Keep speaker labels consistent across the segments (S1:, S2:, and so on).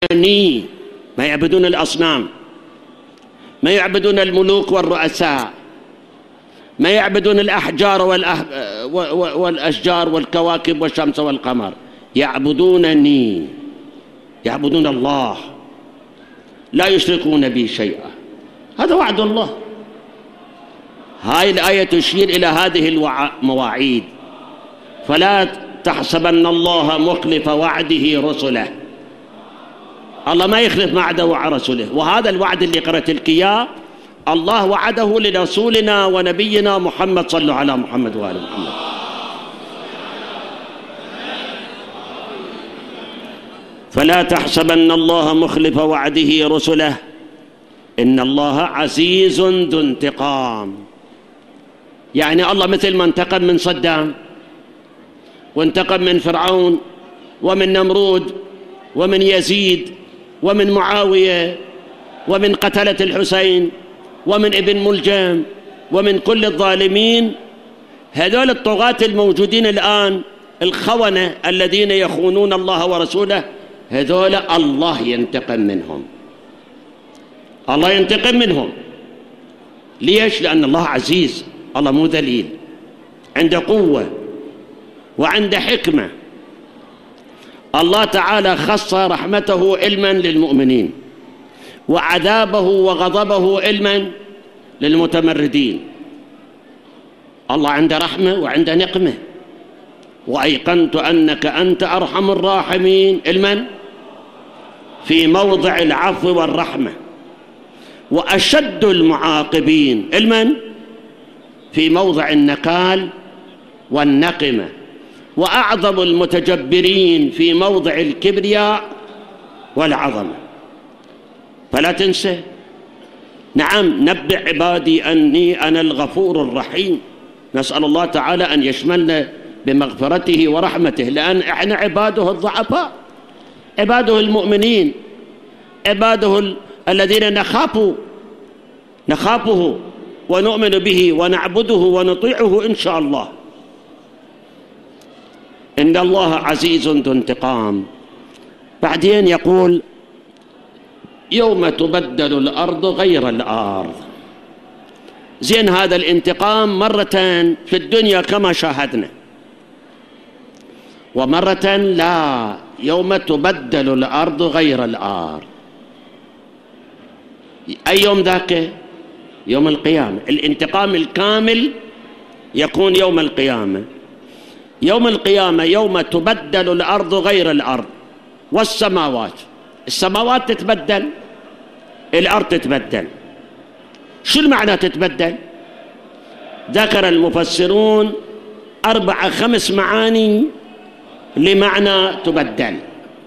S1: يعبدونني، ما يعبدون الأصنام، ما يعبدون الملوك والرؤساء، ما يعبدون الأحجار والأشجار والكواكب والشمس والقمر، يعبدونني، يعبدون الله، لا يشركون بي شيئا. هذا وعد الله. هاي الآية تشير إلى هذه المواعيد. فلا تحسبن الله مخلف وعده رسله، الله ما يخلف وعده وعد رسله. وهذا الوعد اللي قرأت لك إياه الله وعده لرسولنا ونبينا محمد. صلوا على محمد وآل محمد. فلا تحسبن الله مخلف وعده رسله إن الله عزيز ذو انتقام. يعني الله مثل ما انتقم من صدام، وانتقم من فرعون ومن نمرود ومن يزيد ومن معاوية ومن قتلة الحسين ومن ابن ملجم ومن كل الظالمين، هذول الطغاة الموجودين الآن، الخونة الذين يخونون الله ورسوله، هذول الله ينتقم منهم. الله ينتقم منهم. ليش؟ لأن الله عزيز، الله مو ذليل، عنده قوة وعنده حكمة. الله تعالى خص رحمته علما للمؤمنين، وعذابه وغضبه علما للمتمردين. الله عنده رحمة وعنده نقمة. وأيقنت أنك أنت أرحم الراحمين علما في موضع العفو والرحمة، وأشد المعاقبين علما في موضع النكال والنقمة، وأعظم المتجبرين في موضع الكبرياء والعظمة. فلا تنسى. نعم، نبئ عبادي أني أنا الغفور الرحيم. نسأل الله تعالى أن يشملنا بمغفرته ورحمته، لأن إحنا عباده الضعفاء، عباده المؤمنين، عباده الذين نخافه ونؤمن به ونعبده ونطيعه إن شاء الله. إن الله عزيز ذو انتقام. بعدين يقول يوم تبدل الأرض غير الأرض. زين، هذا الانتقام مرة في الدنيا كما شاهدنا، ومرة لا، يوم تبدل الأرض غير الأرض. أي يوم ذاك؟ يوم القيامة. الانتقام الكامل يكون يوم القيامة. يوم القيامة يوم تبدل الأرض غير الأرض والسماوات. السماوات تتبدل، الأرض تتبدل. شو المعنى تتبدل؟ ذكر المفسرون 4-5 معاني لمعنى تبدل.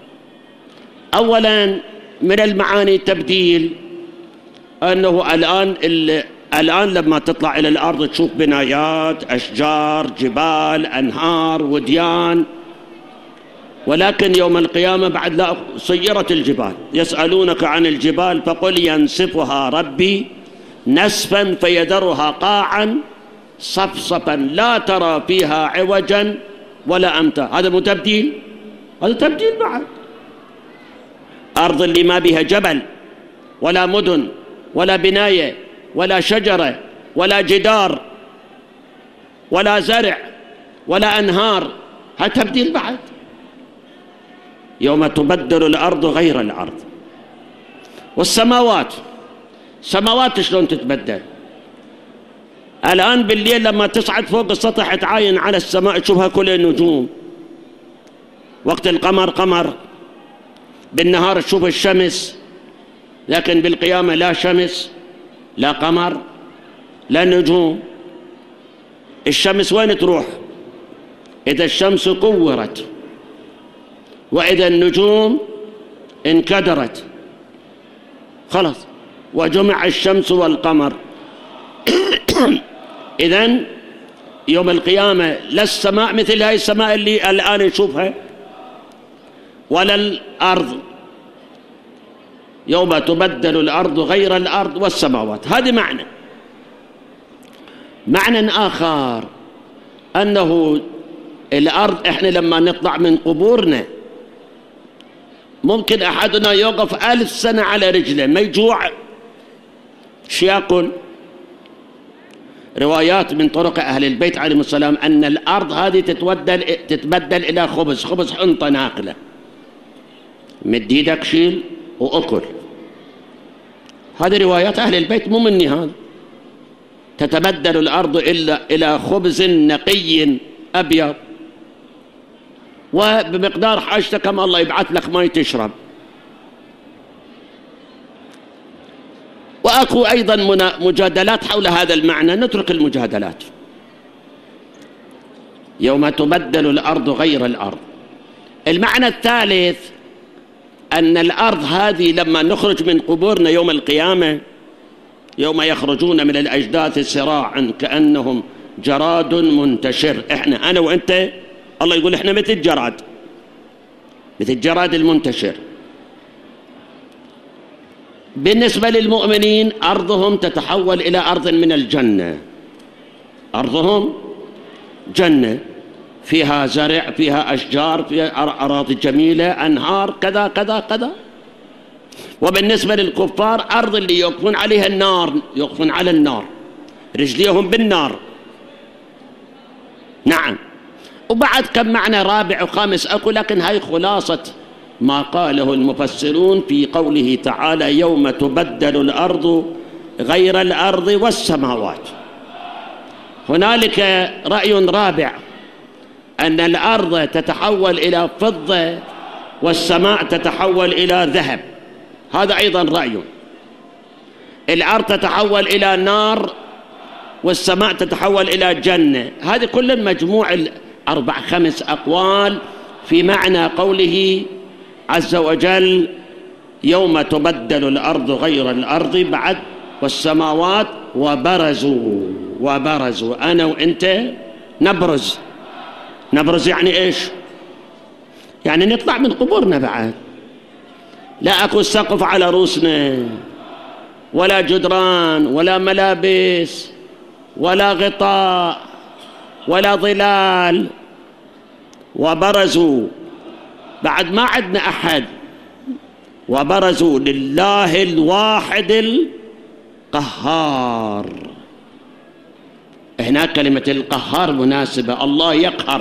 S1: أولا من المعاني التبديل أنه الآن لما تطلع إلى الأرض تشوف بنايات، أشجار، جبال، أنهار، وديان، ولكن يوم القيامة بعد لا، صيرت الجبال. يسألونك عن الجبال فقل ينسفها ربي نسفا فيذرها قاعا صفصفا لا ترى فيها عوجا ولا أمتا. هذا مو تبديل؟ هذا تبديل بعد. أرض اللي ما بها جبل ولا مدن ولا بناية ولا شجرة ولا جدار ولا زرع ولا أنهار، هذا تبديل بعد. يوم تبدل الأرض غير الأرض. والسماوات، سماوات شلون تتبدل؟ الآن بالليل لما تصعد فوق السطح تعاين على السماء تشوفها كل النجوم، وقت القمر قمر، بالنهار تشوف الشمس، لكن بالقيامة لا شمس لا قمر لا نجوم. الشمس وين تروح؟ إذا الشمس كورت وإذا النجوم انكدرت خلاص، وجمع الشمس والقمر. إذن يوم القيامة لا السماء مثل هاي السماء اللي الآن نشوفها ولا الأرض. يوم تبدل الأرض غير الأرض والسماوات. هذا معنى آخر أنه الأرض إحنا لما نطلع من قبورنا ممكن أحدنا يوقف 1000 سنة على رجله ما يجوع، شو يأكل؟ روايات من طرق أهل البيت عليهم السلام أن الأرض هذه تتبدل إلى خبز حنطة ناقلة، مد ايدك شيل وأكل. هذه روايات أهل البيت مو مني هذا. تتبدل الأرض إلى خبز نقي أبيض، وبمقدار حاجتك كما الله يبعث لك ماء تشرب. وأكو أيضا مجادلات حول هذا المعنى، نترك المجادلات. يوم تبدل الأرض غير الأرض. المعنى الثالث أن الأرض هذه لما نخرج من قبورنا يوم القيامة، يوم يخرجون من الأجداث سراعا كأنهم جراد منتشر. أنا وأنت الله يقول إحنا مثل الجراد، مثل الجراد المنتشر. بالنسبة للمؤمنين أرضهم تتحول إلى أرض من الجنة، أرضهم جنة فيها زرع، فيها أشجار، فيها أراضي جميلة، أنهار، كذا كذا كذا. وبالنسبة للكفار أرض اللي يوقفون عليها النار، يوقفون على النار، رجليهم بالنار. نعم. وبعد كم معنى رابع وخامس أكو، لكن هاي خلاصة ما قاله المفسرون في قوله تعالى يوم تبدل الأرض غير الأرض والسماوات. هنالك رأي رابع أن الأرض تتحول إلى فضة والسماء تتحول إلى ذهب، هذا أيضا رأي. الأرض تتحول إلى نار والسماء تتحول إلى جنة. هذه كل مجموع 4-5 أقوال في معنى قوله عز وجل يوم تبدل الأرض غير الأرض بعد والسماوات وبرزوا. أنا وأنت نبرز يعني إيش؟ يعني نطلع من قبورنا بعد. لا أكو سقف على رؤوسنا ولا جدران ولا ملابس ولا غطاء ولا ظلال. وبرزوا بعد ما عندنا أحد. وبرزوا لله الواحد القهار. هنا كلمة القهار مناسبة. الله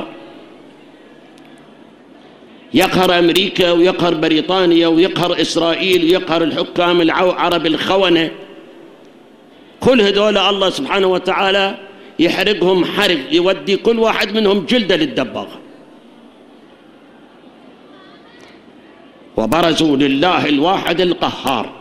S1: يقهر أمريكا ويقهر بريطانيا ويقهر إسرائيل ويقهر الحكام العرب الخونة، كل هذول الله سبحانه وتعالى يحرقهم حرق، يودي كل واحد منهم جلدة للدباغة. وبرزوا لله الواحد القهار.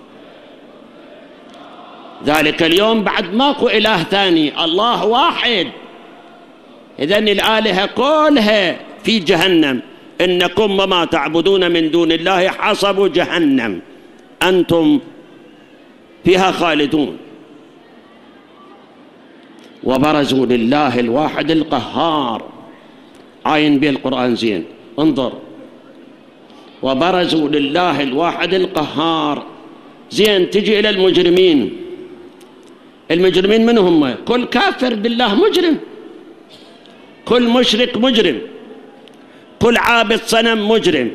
S1: ذلك اليوم بعد ماكو إله ثاني، الله واحد. إذن الآلهة كلها في جهنم. إنكم وما تعبدون من دون الله حصب جهنم أنتم فيها خالدون. وبرزوا لله الواحد القهار. عاين به القرآن زين، انظر. وبرزوا لله الواحد القهار. زين، تجي إلى المجرمين. المجرمين من هم؟ كل كافر بالله مجرم، كل مشرك مجرم، كل عابد صنم مجرم.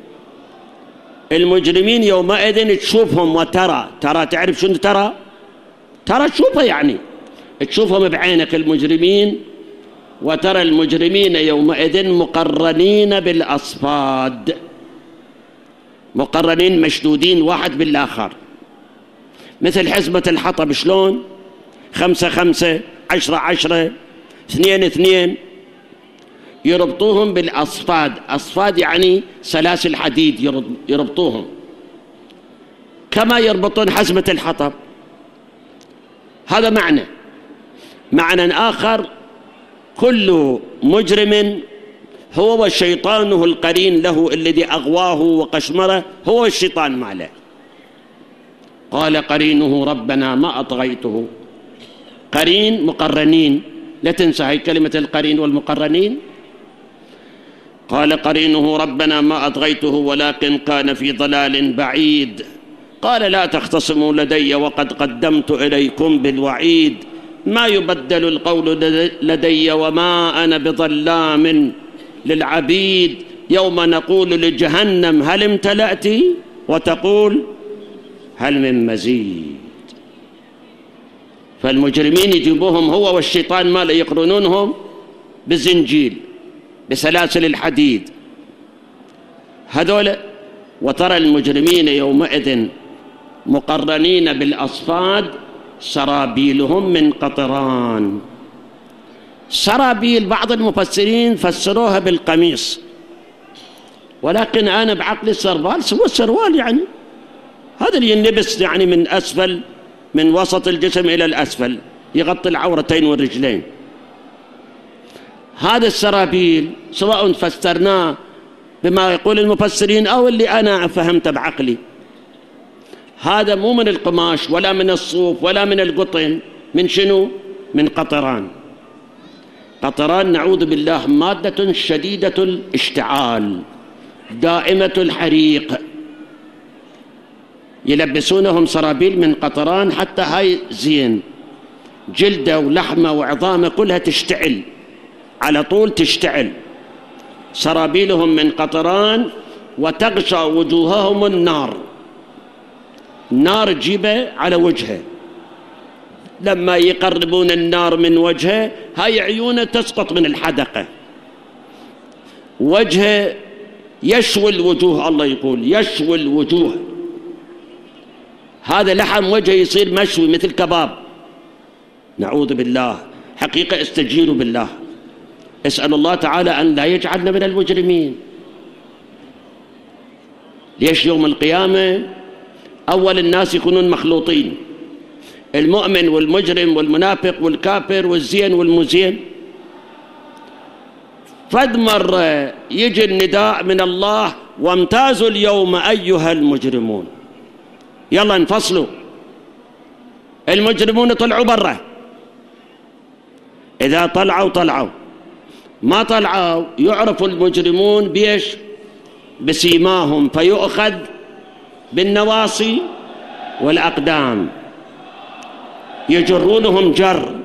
S1: المجرمين يومئذ تشوفهم وترى، تعرف شنو ترى تشوفها، يعني تشوفهم بعينك المجرمين. وترى المجرمين يومئذ مقرنين بالأصفاد، مقرنين مشدودين واحد بالآخر، مثل حزمة الحطب. شلون؟ 5-5 10-10 2-2 يربطوهم بالأصفاد. أصفاد يعني سلاسل حديد يربطوهم كما يربطون حزمة الحطب. هذا معنى آخر. كل مجرم هو وشيطانه القرين له الذي أغواه وقشمره، هو الشيطان ماله. قال قرينه ربنا ما أطغيته. قرين مقرنين، لا تنسى هاي كلمة القرين والمقرنين. قال قرينه ربنا ما أطغيته ولكن كان في ضلال بعيد. قال لا تختصموا لدي وقد قدمت إليكم بالوعيد. ما يبدل القول لدي وما أنا بظلام للعبيد. يوم نقول لجهنم هل امتلأت وتقول هل من مزيد. فالمجرمين يجيبوهم هو والشيطان ماله يقرنونهم بالزنجيل بسلاسل الحديد هذول. وترى المجرمين يومئذ مقرنين بالأصفاد سرابيلهم من قطران. سرابيل بعض المفسرين فسروها بالقميص، ولكن أنا بعقل السربال سوى السروال، يعني هذا اللي ينلبس يعني من أسفل، من وسط الجسم إلى الأسفل، يغطي العورتين والرجلين. هذا السرابيل سواء فسرناه بما يقول المفسرين أو اللي أنا فهمته بعقلي، هذا مو من القماش ولا من الصوف ولا من القطن. من شنو؟ من قطران. قطران نعوذ بالله مادة شديدة الاشتعال دائمة الحريق. يلبسونهم سرابيل من قطران حتى هاي زين جلده ولحمه وعظامه كلها تشتعل على طول، تشتعل. سرابيلهم من قطران وتغشى وجوههم النار. النار تجيبه على وجهه، لما يقربون النار من وجهه هاي عيونه تسقط من الحدقة، وجهه يشوي الوجوه. الله يقول يشوي الوجوه، هذا لحم وجهه يصير مشوي مثل كباب. نعوذ بالله. حقيقة استجيروا بالله، اسأل الله تعالى أن لا يجعلنا من المجرمين. ليش يوم القيامة أول الناس يكونون مخلوطين، المؤمن والمجرم والمنافق والكافر والزين والمزين. فد مرة يجي النداء من الله وامتازوا اليوم أيها المجرمون، يلا انفصلوا. المجرمون طلعوا برا، إذا طلعوا ما طلعوا يعرف المجرمون بيش؟ بسيماهم، فيؤخذ بالنواصي والأقدام. يجرونهم جر،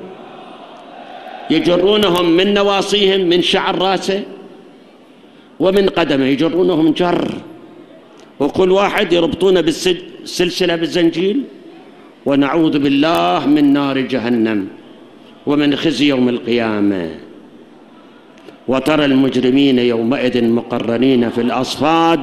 S1: يجرونهم من نواصيهم من شعر راسه ومن قدمه، يجرونهم جر، وكل واحد يربطونه بالسلسلة بالزنجيل. ونعوذ بالله من نار جهنم ومن خزي يوم القيامة. وترى المجرمين يومئذ مقرنين في الأصفاد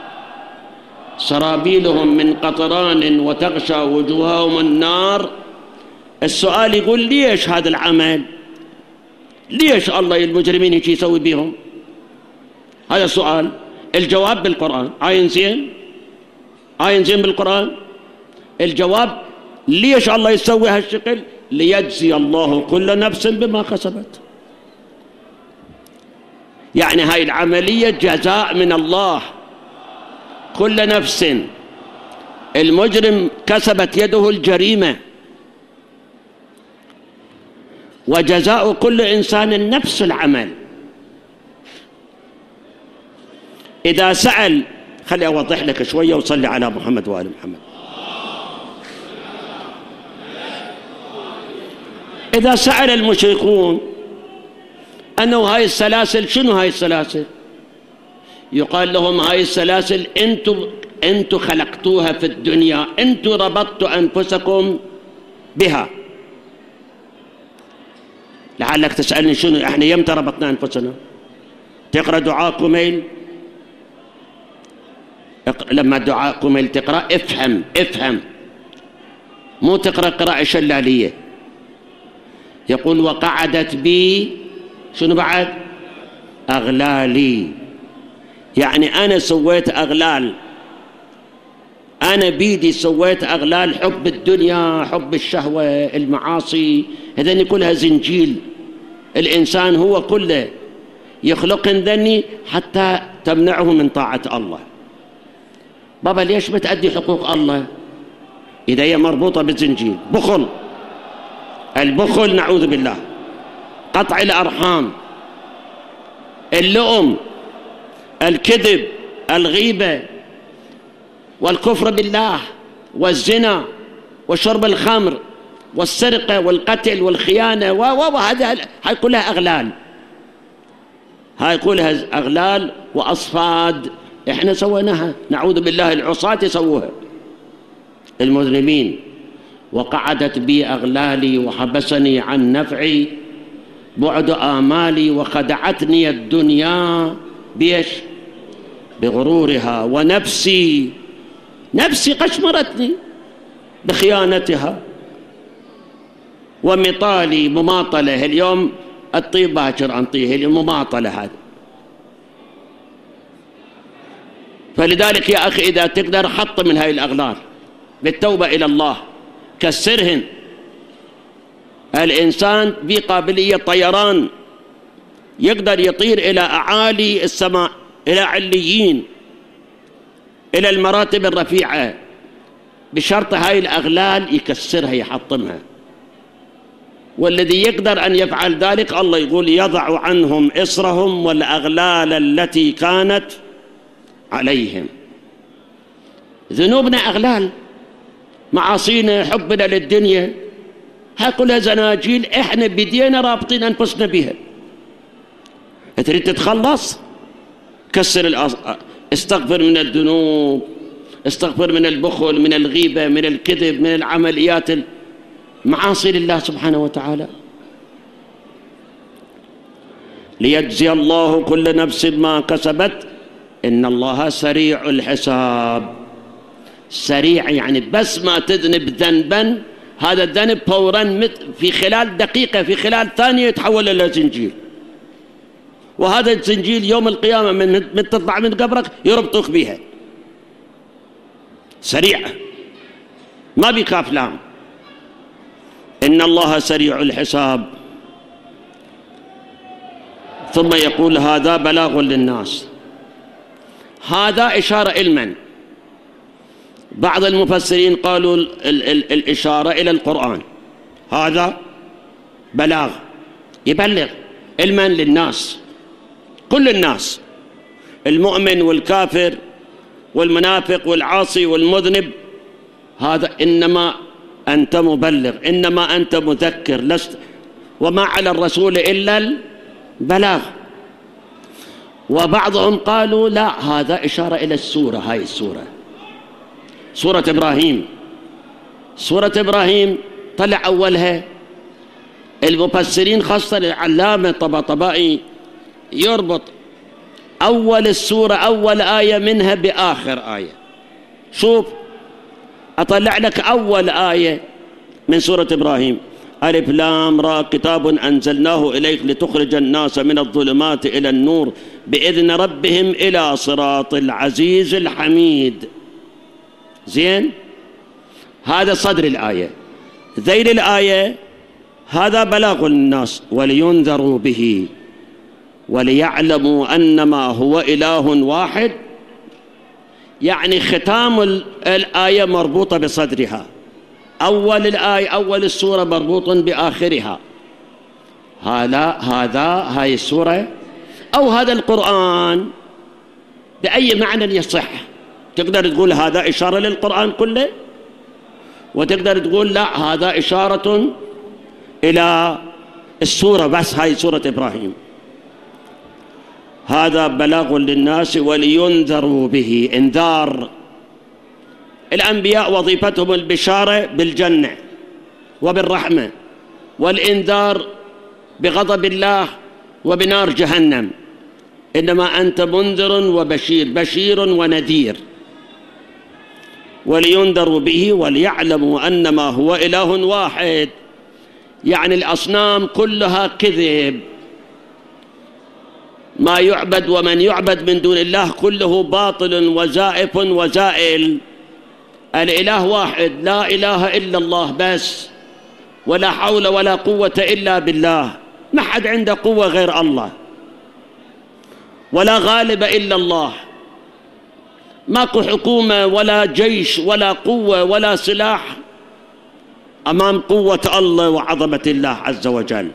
S1: سرابيلهم من قطران وتغشى وجوههم النار. السؤال يقول ليش هذا العمل؟ ليش الله المجرمين يجي يسوي بيهم؟ هذا السؤال. الجواب بالقرآن. آية زين بالقرآن. الجواب ليش الله يسوي هالشكل؟ ليجزي الله كل نفس بما كسبت. يعني هاي العملية جزاء من الله. كل نفس، المجرم كسبت يده الجريمة، وجزاء كل إنسان نفس العمل. إذا سأل، خلي أوضح لك شوية وصلي على محمد وآل محمد. إذا سأل المشركون أنه هاي السلاسل شنو هاي السلاسل، يقال لهم هاي السلاسل أنتم خلقتوها في الدنيا، أنتم ربطتوا أنفسكم بها. لعلك تسألني شنو احنا يمتى ربطنا أنفسنا؟ تقرأ دعاء قميل، لما دعاء قميل تقرأ افهم، مو تقرأ قراءة شلالية. يقول وقعدت بي شنو بعد؟ أغلالي. يعني أنا سويت أغلال، أنا بيدي سويت أغلال حب الدنيا، حب الشهوة، المعاصي، هذني كلها زنجيل. الإنسان هو كله يخلقن ذني حتى تمنعه من طاعة الله. بابا ليش بتأدي حقوق الله؟ إذا هي مربوطة بالزنجيل. بخل، البخل نعوذ بالله، قطع الأرحام، اللؤم، الكذب، الغيبة، والكفر بالله، والزنا، وشرب الخمر، والسرقة، والقتل، والخيانة، وهذا هاي كلها أغلال. هاي كلها أغلال وأصفاد إحنا سويناها، نعوذ بالله العصاة يسووها المذنبين. وقعدت بي أغلالي وحبسني عن نفعي بعد آمالي، وخدعتني الدنيا بيش بغرورها، ونفسي قشمرتني بخيانتها، ومطالي مماطلة. اليوم الطيب باكر أنطيه، المماطلة هذا. فلذلك يا أخي إذا تقدر حط من هاي الأغلال بالتوبة إلى الله، كسرهن. الإنسان في قابلية طيران، يقدر يطير إلى أعالي السماء، إلى عليين، إلى المراتب الرفيعة، بشرط هاي الأغلال يكسرها يحطمها. والذي يقدر أن يفعل ذلك الله يقول يضع عنهم إصرهم والأغلال التي كانت عليهم. ذنوبنا أغلال، معاصينا، حبنا للدنيا، هاي كلها زناجيل احنا بدينا رابطين أنفسنا بها. تريد تتخلص؟ كسر استغفر من الذنوب، استغفر من البخل، من الغيبة، من الكذب، من العمليات معاصي لله سبحانه وتعالى. ليجزي الله كل نفس ما كسبت إن الله سريع الحساب. سريع يعني بس ما تذنب ذنبا، هذا الذنب فورا في خلال دقيقة، في خلال ثانية يتحول إلى زنجيل. وهذا الزنجيل يوم القيامة من تطلع من قبرك يربطوك بها. سريع ما بكاف لام. إن الله سريع الحساب. ثم يقول هذا بلاغ للناس. هذا إشارة إلمن. بعض المفسرين قالوا الإشارة إلى القرآن. هذا بلاغ يبلغ علما للناس، كل الناس، المؤمن والكافر والمنافق والعاصي والمذنب. هذا إنما أنت مبلغ، إنما أنت مذكر، لست وما على الرسول إلا البلاغ. وبعضهم قالوا لا، هذا إشارة إلى السورة. هاي السورة سورة إبراهيم. سورة إبراهيم طلع أولها المفسرين خاصة العلامة طباطبائي يربط أول السورة أول آية منها بآخر آية. شوف أطلع لك أول آية من سورة إبراهيم: ألف لام را كتاب أنزلناه إليك لتخرج الناس من الظلمات إلى النور بإذن ربهم إلى صراط العزيز الحميد. زين، هذا صدر الآية. ذيل الآية هذا بلاغ للناس ولينذروا به وليعلموا أنما هو إله واحد. يعني ختام الآية مربوطة بصدرها، أول الآية أول السورة مربوط بآخرها. هاي السورة أو هذا القرآن بأي معنى يصح. تقدر تقول هذا إشارة للقرآن كله، وتقدر تقول لا، هذا إشارة إلى السورة بس، هاي سورة إبراهيم. هذا بلاغ للناس ولينذروا به. انذار. الأنبياء وظيفتهم البشارة بالجنة وبالرحمة، والإنذار بغضب الله وبنار جهنم. إنما أنت منذر وبشير، بشير ونذير. ولينذروا به وليعلموا أنما هو إله واحد. يعني الأصنام كلها كذب، ما يعبد ومن يعبد من دون الله كله باطل وزائف وزائل. الإله واحد، لا إله إلا الله بس، ولا حول ولا قوة إلا بالله. ما حد عنده قوة غير الله، ولا غالب إلا الله. ماكو حكومة ولا جيش ولا قوة ولا سلاح أمام قوة الله وعظمة الله عز وجل.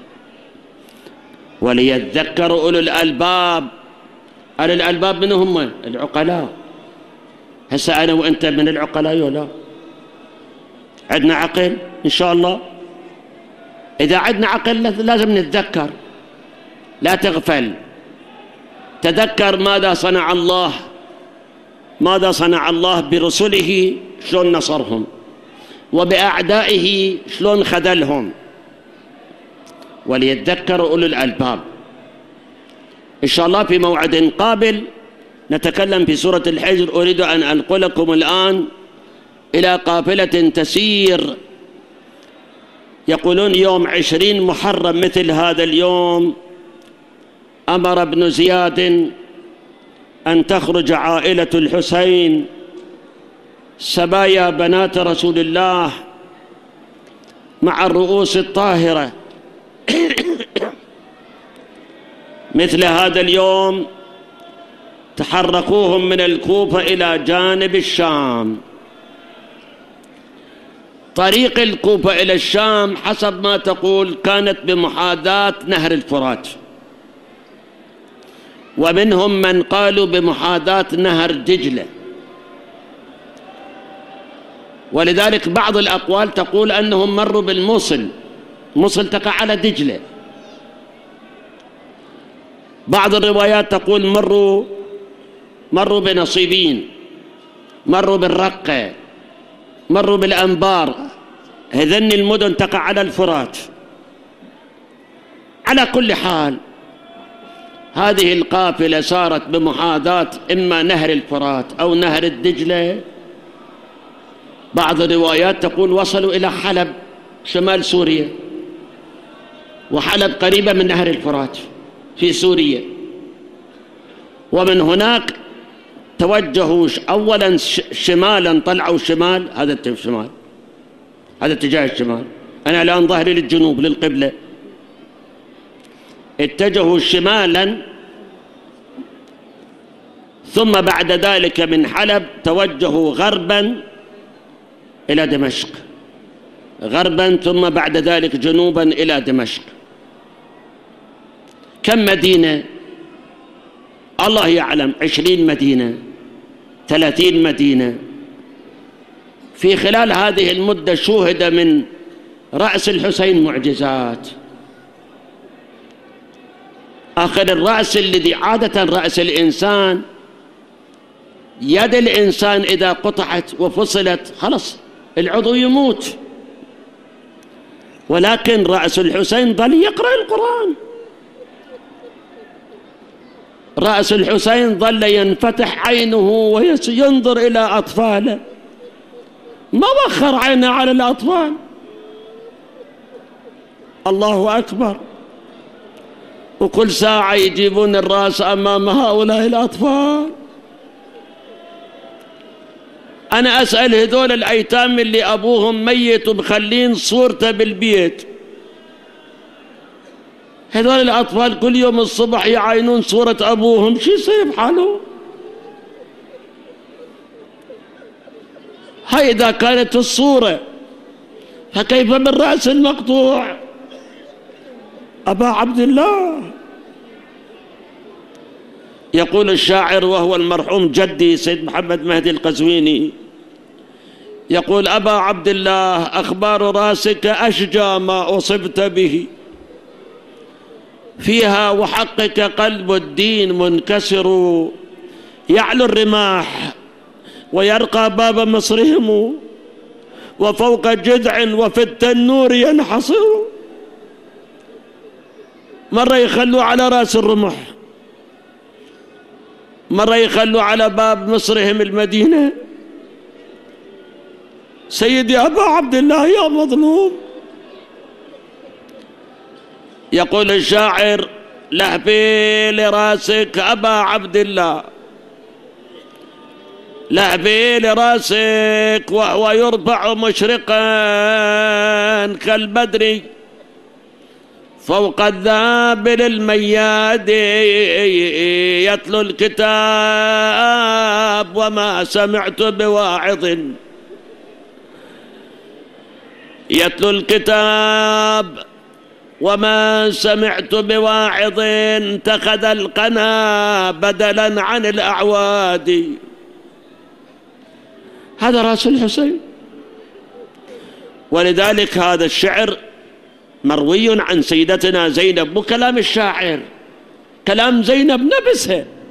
S1: وليذكر أولو الألباب. أولو الألباب من هم؟ العقلاء. هسه أنا وأنت من العقلاء ولا؟ عندنا عقل إن شاء الله. إذا عندنا عقل لازم نتذكر، لا تغفل. تذكر ماذا صنع الله برسله، شلون نصرهم، وبأعدائه شلون خذلهم، وليتذكر أولو الألباب. إن شاء الله في موعد قابل نتكلم في سورة الحجر. أريد أن أنقلكم الآن إلى قافلة تسير. يقولون يوم 20 محرم مثل هذا اليوم أمر ابن زياد أن تخرج عائلة الحسين سبايا بنات رسول الله مع الرؤوس الطاهرة. مثل هذا اليوم تحركوهم من الكوفة إلى جانب الشام. طريق الكوفة إلى الشام حسب ما تقول كانت بمحاذاة نهر الفرات، ومنهم من قالوا بمحاذاة نهر دجلة، ولذلك بعض الأقوال تقول أنهم مروا بالموصل. موصل تقع على دجلة. بعض الروايات تقول مروا بنصيبين، مروا بالرقة، مروا بالأنبار. هذن المدن تقع على الفرات. على كل حال هذه القافلة صارت بمحاذاة إما نهر الفرات أو نهر الدجلة. بعض الروايات تقول وصلوا إلى حلب شمال سوريا، وحلب قريبة من نهر الفرات في سوريا. ومن هناك توجهوا أولا شمالا، طلعوا شمال، هذا الشمال، هذا اتجاه الشمال. أنا الآن ظهري للجنوب للقبلة. اتجهوا شمالا، ثم بعد ذلك من حلب توجهوا غربا إلى دمشق، غربا ثم بعد ذلك جنوبا إلى دمشق. كم مدينة؟ الله يعلم، 20 مدينة، 30 مدينة. في خلال هذه المدة شوهد من رأس الحسين معجزات. آخر الرأس الذي عادة رأس الإنسان، يد الإنسان إذا قطعت وفصلت خلص العضو يموت، ولكن رأس الحسين ظل يقرأ القرآن. رأس الحسين ظل ينفتح عينه وينظر إلى أطفاله، ما وخر عينه على الأطفال. الله أكبر. وكل ساعة يجيبون الرأس أمام هؤلاء الأطفال. أنا أسأل هذول الأيتام اللي أبوهم ميت ومخلين صورته بالبيت، هذول الأطفال كل يوم الصبح يعاينون صورة أبوهم، شو يصير بحاله؟ هاي إذا كانت الصورة، فكيف بالرأس المقطوع؟ أبا عبد الله. يقول الشاعر وهو المرحوم جدي سيد محمد مهدي القزويني، يقول أبا عبد الله أخبار راسك أشجى ما أصبت به، فيها وحقك قلب الدين منكسر، يعلو الرماح ويرقى باب مصرهم، وفوق جذع وفي التنور ينحصر. مرة يخلوا على رأس الرمح، مرة يخلوا على باب مصرهم المدينة. سيدي أبا عبد الله يا مظلوم. يقول الشاعر لهفي لراسك أبا عبد الله، لهفي لراسك وهو يرفع مشرقا كالبدر، فوق الذابل المياد يتلو الكتاب، وما سمعت بواعظ يتلو الكتاب، وما سمعت بواعظ اتخذ القنا بدلا عن الأعواد. هذا رأس الحسين. ولذلك هذا الشعر مروي عن سيدتنا زينب، مو كلام الشاعر، كلام زينب نفسها.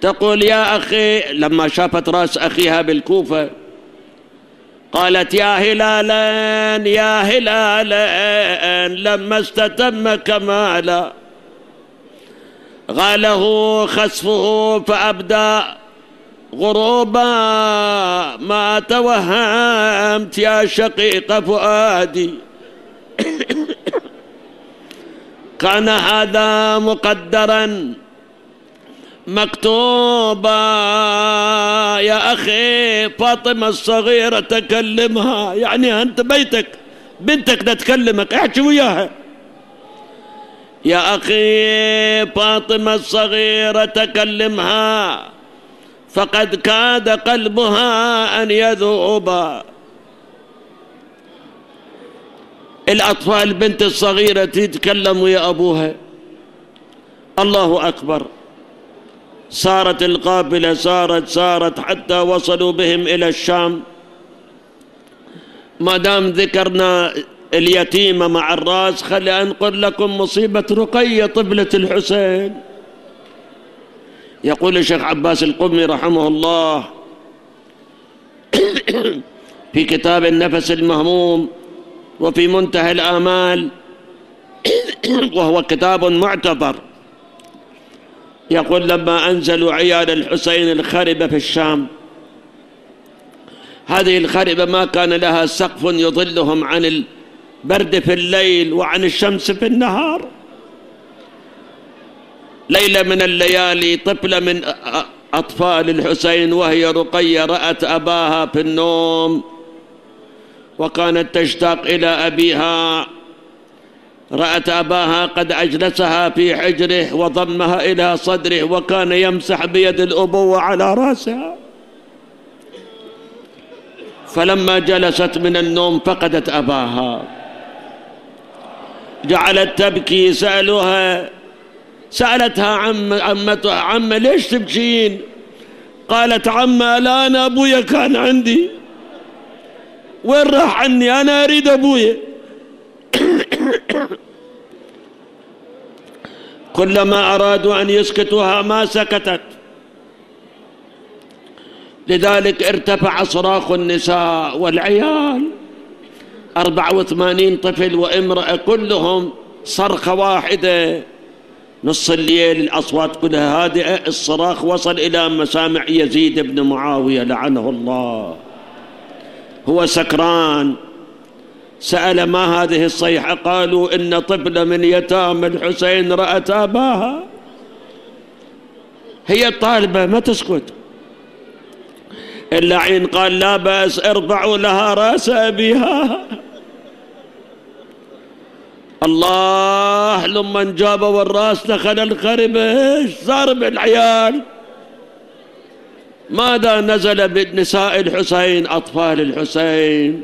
S1: تقول يا أخي لما شافت رأس أخيها بالكوفة قالت يا هلالا يا هلالا لما استتم كمالا غاله خسفه فأبدى غروبا ما توهمت يا شقيق فؤادي كان هذا مقدرا مكتوبا يا أخي فاطمة الصغيرة تكلمها، يعني أنت بيتك بنتك تتكلمك احكي وياها. يا أخي فاطمة الصغيرة تكلمها فقد كاد قلبها أن يذوب. الأطفال البنت الصغيرة تتكلم ويا أبوها. الله أكبر. صارت القافلة سارت حتى وصلوا بهم إلى الشام. ما دام ذكرنا اليتيمة مع الراس خلي أنقل لكم مصيبة رقية طفلة الحسين. يقول الشيخ عباس القمي رحمه الله في كتاب النفس المهموم وفي منتهى الآمال وهو كتاب معتبر، يقول لما أنزلوا عيال الحسين الخربة في الشام، هذه الخربة ما كان لها سقف يظلهم عن البرد في الليل وعن الشمس في النهار. ليلة من الليالي طفلة من أطفال الحسين وهي رقية رأت أباها في النوم وكانت تشتاق إلى أبيها. رأت أباها قد أجلسها في حجره وضمها إلى صدره وكان يمسح بيد الأبوة على رأسها. فلما جلست من النوم فقدت أباها، جعلت تبكي. سألتها عمة ليش تبكين؟ قالت عمة لا أنا أبويا كان عندي، وين راح عني؟ أنا أريد أبويا. كلما أرادوا أن يسكتوها ما سكتت. لذلك ارتفع صراخ النساء والعيال، 84 طفل وامرأة كلهم صرخة واحدة. نص الليل الأصوات كلها هادئة، الصراخ وصل إلى مسامع يزيد بن معاوية لعنه الله، هو سكران. سأل ما هذه الصيحة؟ قالوا إن طفلة من يتامى الحسين رأت أباها. هي طالبة ما تسكت. اللعين قال لا بأس ارفعوا لها رأس أبيها. الله لما جابوا الراس دخل الخربة ايش صار بالعيال؟ ماذا نزل بالنساء الحسين أطفال الحسين؟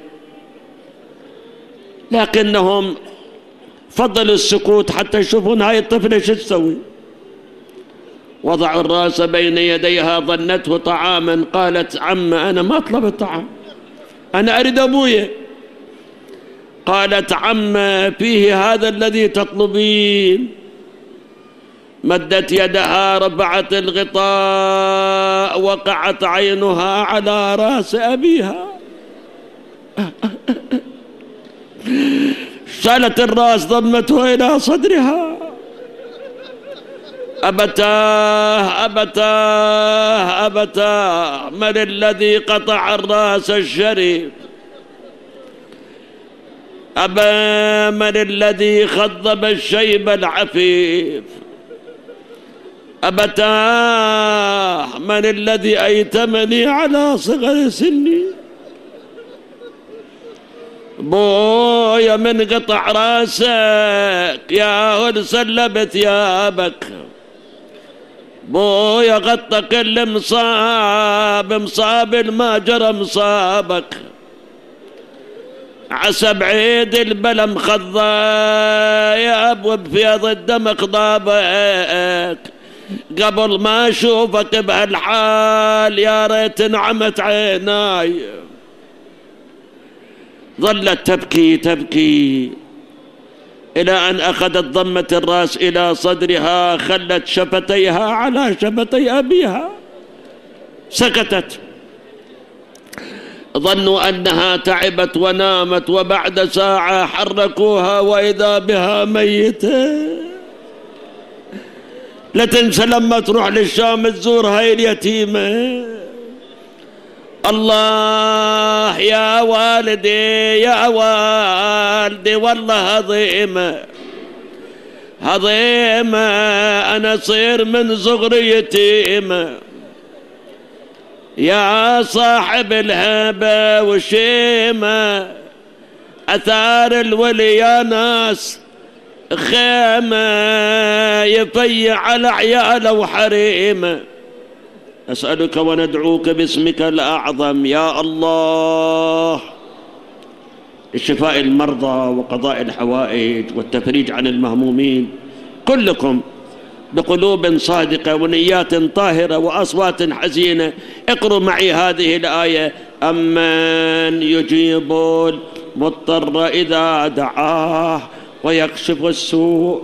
S1: لكنهم فضلوا السكوت حتى يشوفون هاي الطفلة شو تسوي. وضعوا الراس بين يديها ظنته طعاما. قالت عمة أنا ما طلبت طعام، أنا أريد أبويا. قالت عمة فيه هذا الذي تطلبين. مدت يدها رفعت الغطاء وقعت عينها على رأس أبيها. شالت الرأس ضمته إلى صدرها. أبتاه أبتاه أبتاه من الذي قطع الرأس الشريف؟ أبا من الذي خضب الشيب العفيف؟ أبتاه من الذي أيتمني على صغر سني؟ بويا من قطع راسك يا هل سلبت ثيابك، بويا غطى كل مصاب ما جرى مصابك. عسى بعيد البلا مخضى يا ابو بفيض الدم خضابك. قبل ما اشوفك بهالحال يا ريت انعمت عيناي. ظلت تبكي إلى أن أخذت ضمة الرأس إلى صدرها، خلت شفتيها على شفتي أبيها، سكتت. ظنوا أنها تعبت ونامت، وبعد ساعة حركوها وإذا بها ميتة. لا تنسى لما تروح للشام تزور هاي اليتيمة. الله يا والدي يا والدي، والله هضيمة هضيمة، أنا صير من صغري يتيمة. يا صاحب الهبة والشيمة، أثار الولي يا ناس خيمة، يفيع على عياله وحريمه. أسألك وندعوك باسمك الأعظم يا الله لشفاء المرضى وقضاء الحوائج والتفريج عن المهمومين، كلكم بقلوب صادقة ونيات طاهرة وأصوات حزينة. اقروا معي هذه الآية: أمن يجيب المضطر إذا دعاه ويكشف السوء.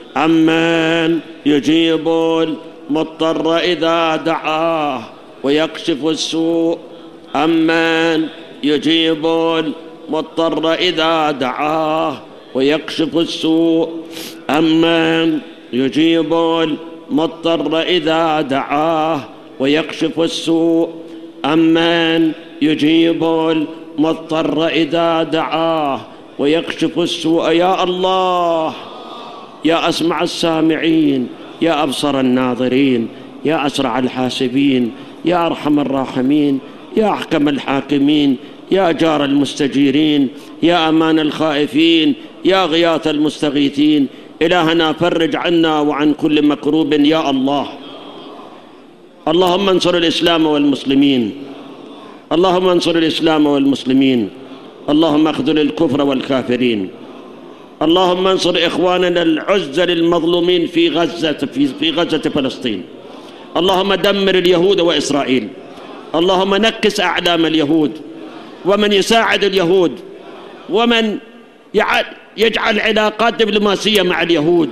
S1: أمن يجيب المضطر إذا دعاه ويكشف السوء. أمن يجيب المضطر إذا دعاه ويكشف السوء. أمن يجيب المضطر إذا دعاه ويكشف السوء. أمن يجيب المضطر إذا دعاه ويكشف السوء. يا الله، يا أسمع السامعين، يا أبصر الناظرين، يا أسرع الحاسبين، يا أرحم الراحمين، يا أحكم الحاكمين، يا جار المستجيرين، يا أمان الخائفين، يا غياث المستغيثين. إلهنا فرج عنا وعن كل مكروب يا الله. اللهم انصر الإسلام والمسلمين، اللهم انصر الإسلام والمسلمين، اللهم اخذل الكفر والكافرين. اللهم انصر إخواننا العزل المظلومين في غزة فلسطين. اللهم دمر اليهود وإسرائيل. اللهم نكس أعلام اليهود ومن يساعد اليهود ومن يجعل علاقات دبلوماسية مع اليهود.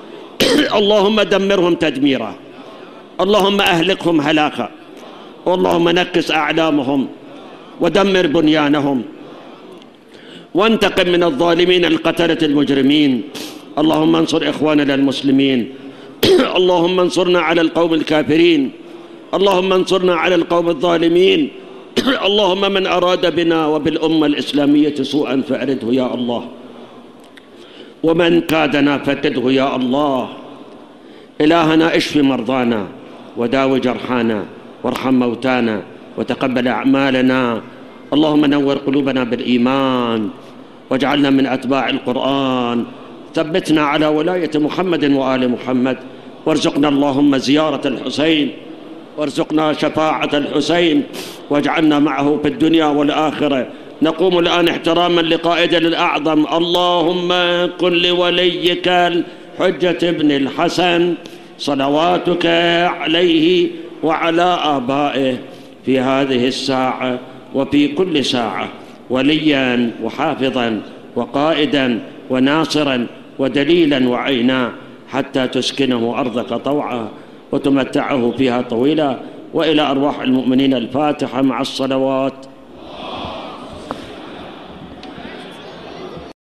S1: اللهم دمرهم تدميرا، اللهم أهلكهم هلاكا، اللهم نكس أعلامهم ودمر بنيانهم، وانتقم من الظالمين القتلة المجرمين. اللهم انصر إخواننا المسلمين. اللهم انصرنا على القوم الكافرين، اللهم انصرنا على القوم الظالمين. اللهم من أراد بنا وبالأمة الإسلامية سوءا فأرده يا الله، ومن كادنا فكده يا الله. إلهنا اشف مرضانا وداوي جرحانا وارحم موتانا وتقبل أعمالنا. اللهم نور قلوبنا بالإيمان واجعلنا من أتباع القرآن. ثبتنا على ولاية محمد وآل محمد، وارزقنا اللهم زيارة الحسين، وارزقنا شفاعة الحسين، واجعلنا معه في الدنيا والآخرة. نقوم الآن احتراما لقائدنا الأعظم. اللهم كن لوليك الحجة بن الحسن صلواتك عليه وعلى آبائه في هذه الساعة وفي كل ساعة وليا وحافظا وقائدا وناصرا ودليلا وعينا، حتى تسكنه أرضك طوعا وتمتعه فيها طويلا. وإلى أرواح المؤمنين الفاتحة مع الصلوات.